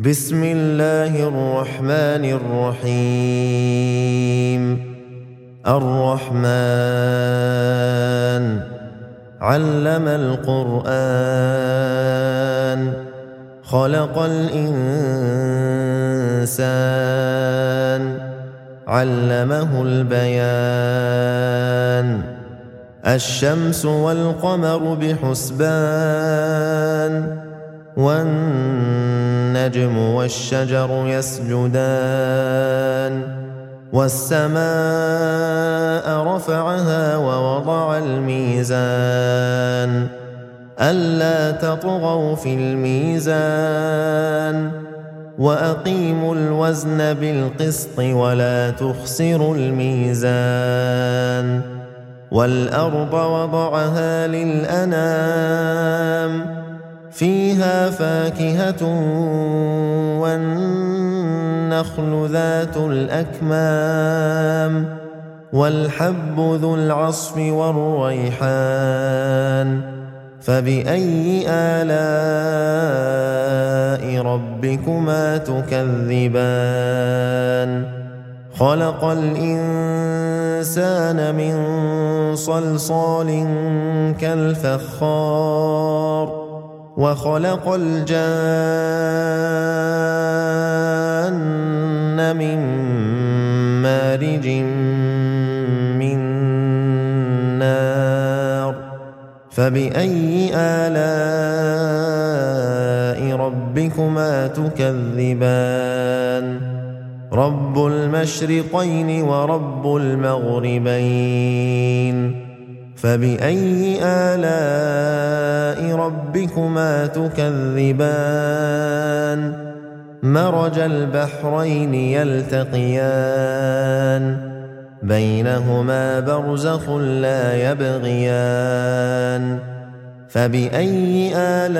بسم الله الرحمن الرحيم الرحمن علم القرآن خلق الإنسان علمه البيان الشمس والقمر بحسبان والنجم والشجر يسجدان والسماء رفعها ووضع الميزان ألا تطغوا في الميزان وأقيموا الوزن بالقسط ولا تخسروا الميزان والأرض وضعها للأنام فيها فاكهة والنخل ذات الأكمام والحب ذو العصف والريحان فبأي آلاء ربكما تكذبان خلق الإنسان من صلصال كالفخار وخلق الجان من مارج من نار فبأي آلاء ربكما تكذبان رب المشرقين ورب المغربين فبأي آلاء ربكما تكذبان مرج البحرين يلتقيان بينهما برزخ لا يبغيان فبأي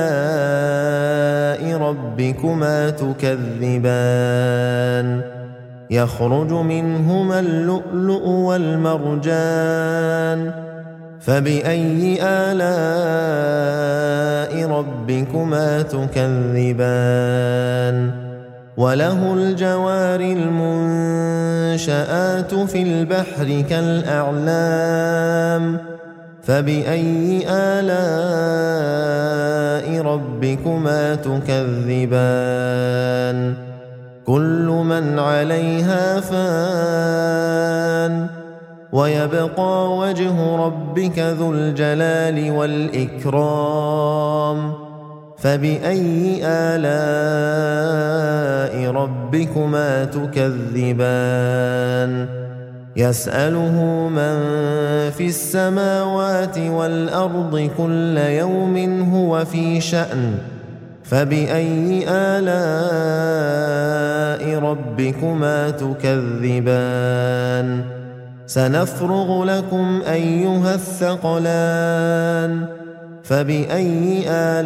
آلاء ربكما تكذبان يخرج منهما اللؤلؤ والمرجان فبأي آلاء ربكما تكذبان وله الجوار المنشآت في البحر كالأعلام فبأي آلاء ربكما تكذبان كل من عليها فان ويبقى وجه ربك ذو الجلال والإكرام فبأي آلاء ربكما تكذبان يسأله من في السماوات والأرض كل يوم هو في شأن فبأي آلاء ربكما تكذبان سنفرغ لكم أيها الثقلان فبأي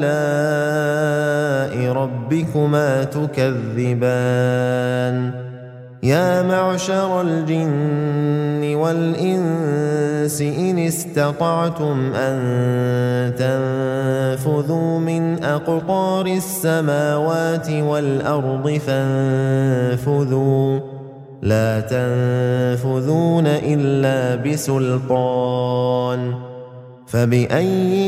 آلاء ربكما تكذبان يا معشر الجن والإنس إن استطعتم أن تنفذوا من أقطار السماوات والأرض فانفذوا لا تنفذون إلا بسلطان فبأي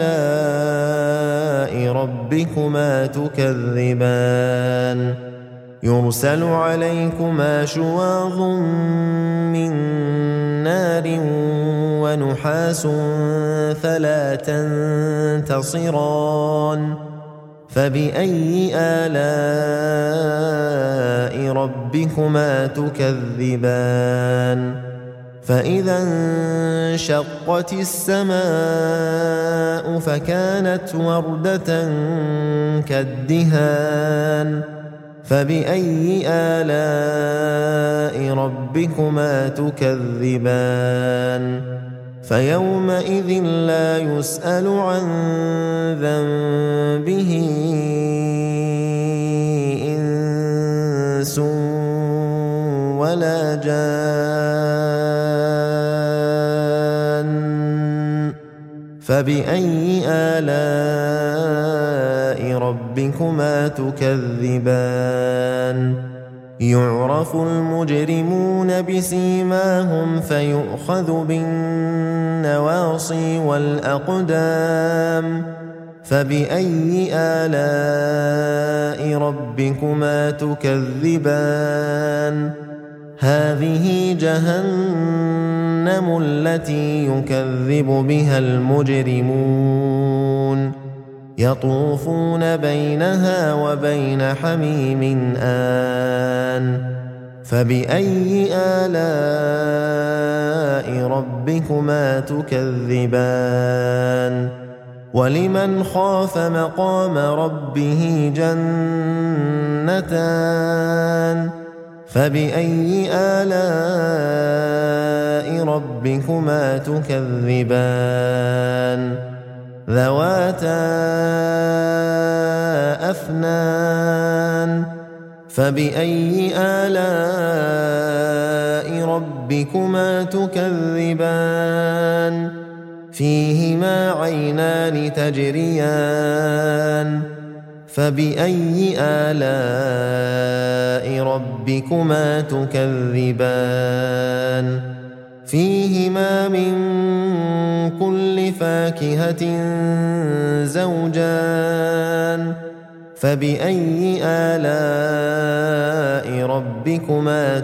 آلاء ربكما تكذبان يرسل عليكما شواظ من نار ونحاس فلا تنتصران فبأي آلاء ربكما تكذبان فإذا انشقت السماء فكانت وردة كالدهان فبأي آلاء ربكما تكذبان فيومئذ لا يسأل عن ذنبه إنس ولا جان فبأي آلاء ربكما تكذبان يعرف المجرمون بسيماهم فيؤخذ بالنواصي والأقدام فبأي آلاء ربكما تكذبان هذه جهنم التي يكذب بها المجرمون يطوفون بينها وبين حميم آن فبأي آلاء ربكما تكذبان ولمن خاف مقام ربه جنتان فبأي آلاء ربكما تكذبان ذواتا أفنان فبأي آلاء ربكما تكذبان فيهما عينان تجريان فبأي آلاء ربكما تكذبان فيهما من كل فاكهة زوجان فبأي آلاء ربكما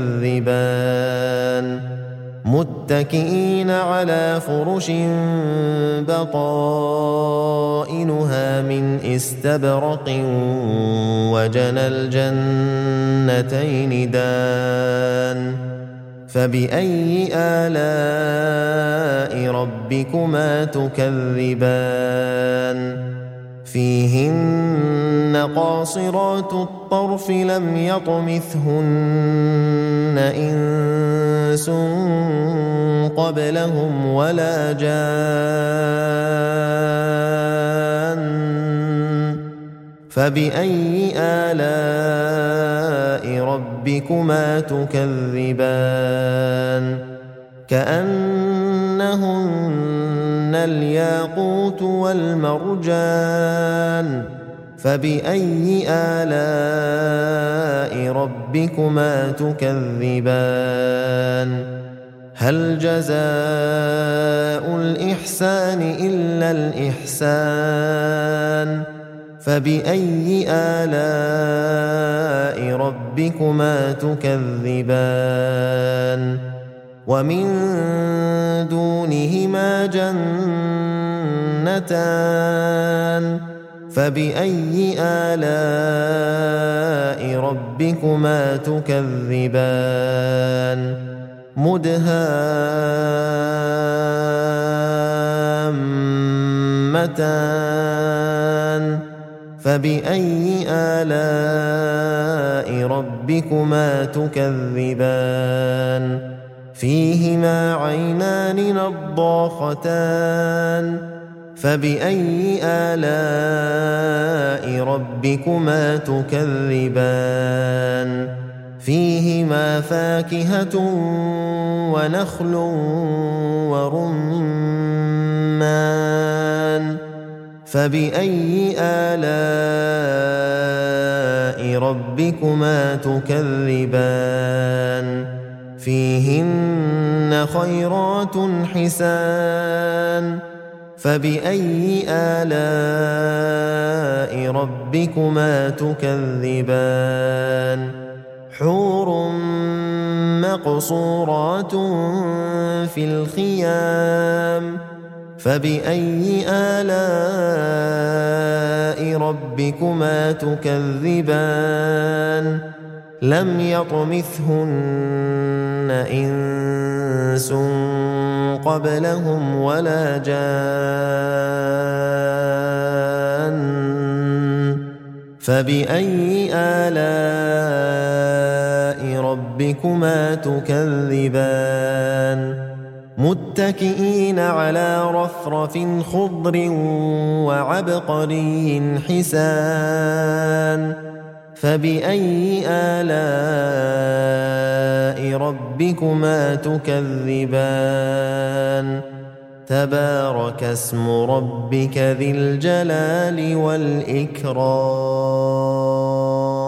تكذبان متكئين على فرش بطائنها من استبرق وجنى الجنتين دان فبأي آلاء ربكما تكذبان فيهن قاصرات الطرف لم يطمثهن إنس قبلهم ولا جان فبأي آلاء ربكما تكذبان كأنهن الياقوت والمرجان فبأي آلاء ربكما تكذبان هل جزاء الإحسان إلا الإحسان فبأي آلاء ربكما تكذبان ومن دونهما جنتان فبأي آلاء ربكما تكذبان مدهامتان فبأي آلاء ربكما تكذبان فيهما عينان نضاختان فبأي آلاء ربكما تكذبان فيهما فاكهة ونخل ورمان فبأي آلاء ربكما تكذبان فيهن خيرات حسان فبأي آلاء ربكما تكذبان حور مقصورات في الخيام فبأي آلاء ربكما تكذبان لم يطمثهن إنس قبلهم ولا جان فبأي آلاء ربكما تكذبان متكئين على رفرف خضر وعبقري حسان فبأي آلاء ربكما تكذبان تبارك اسم ربك ذي الجلال والإكرام.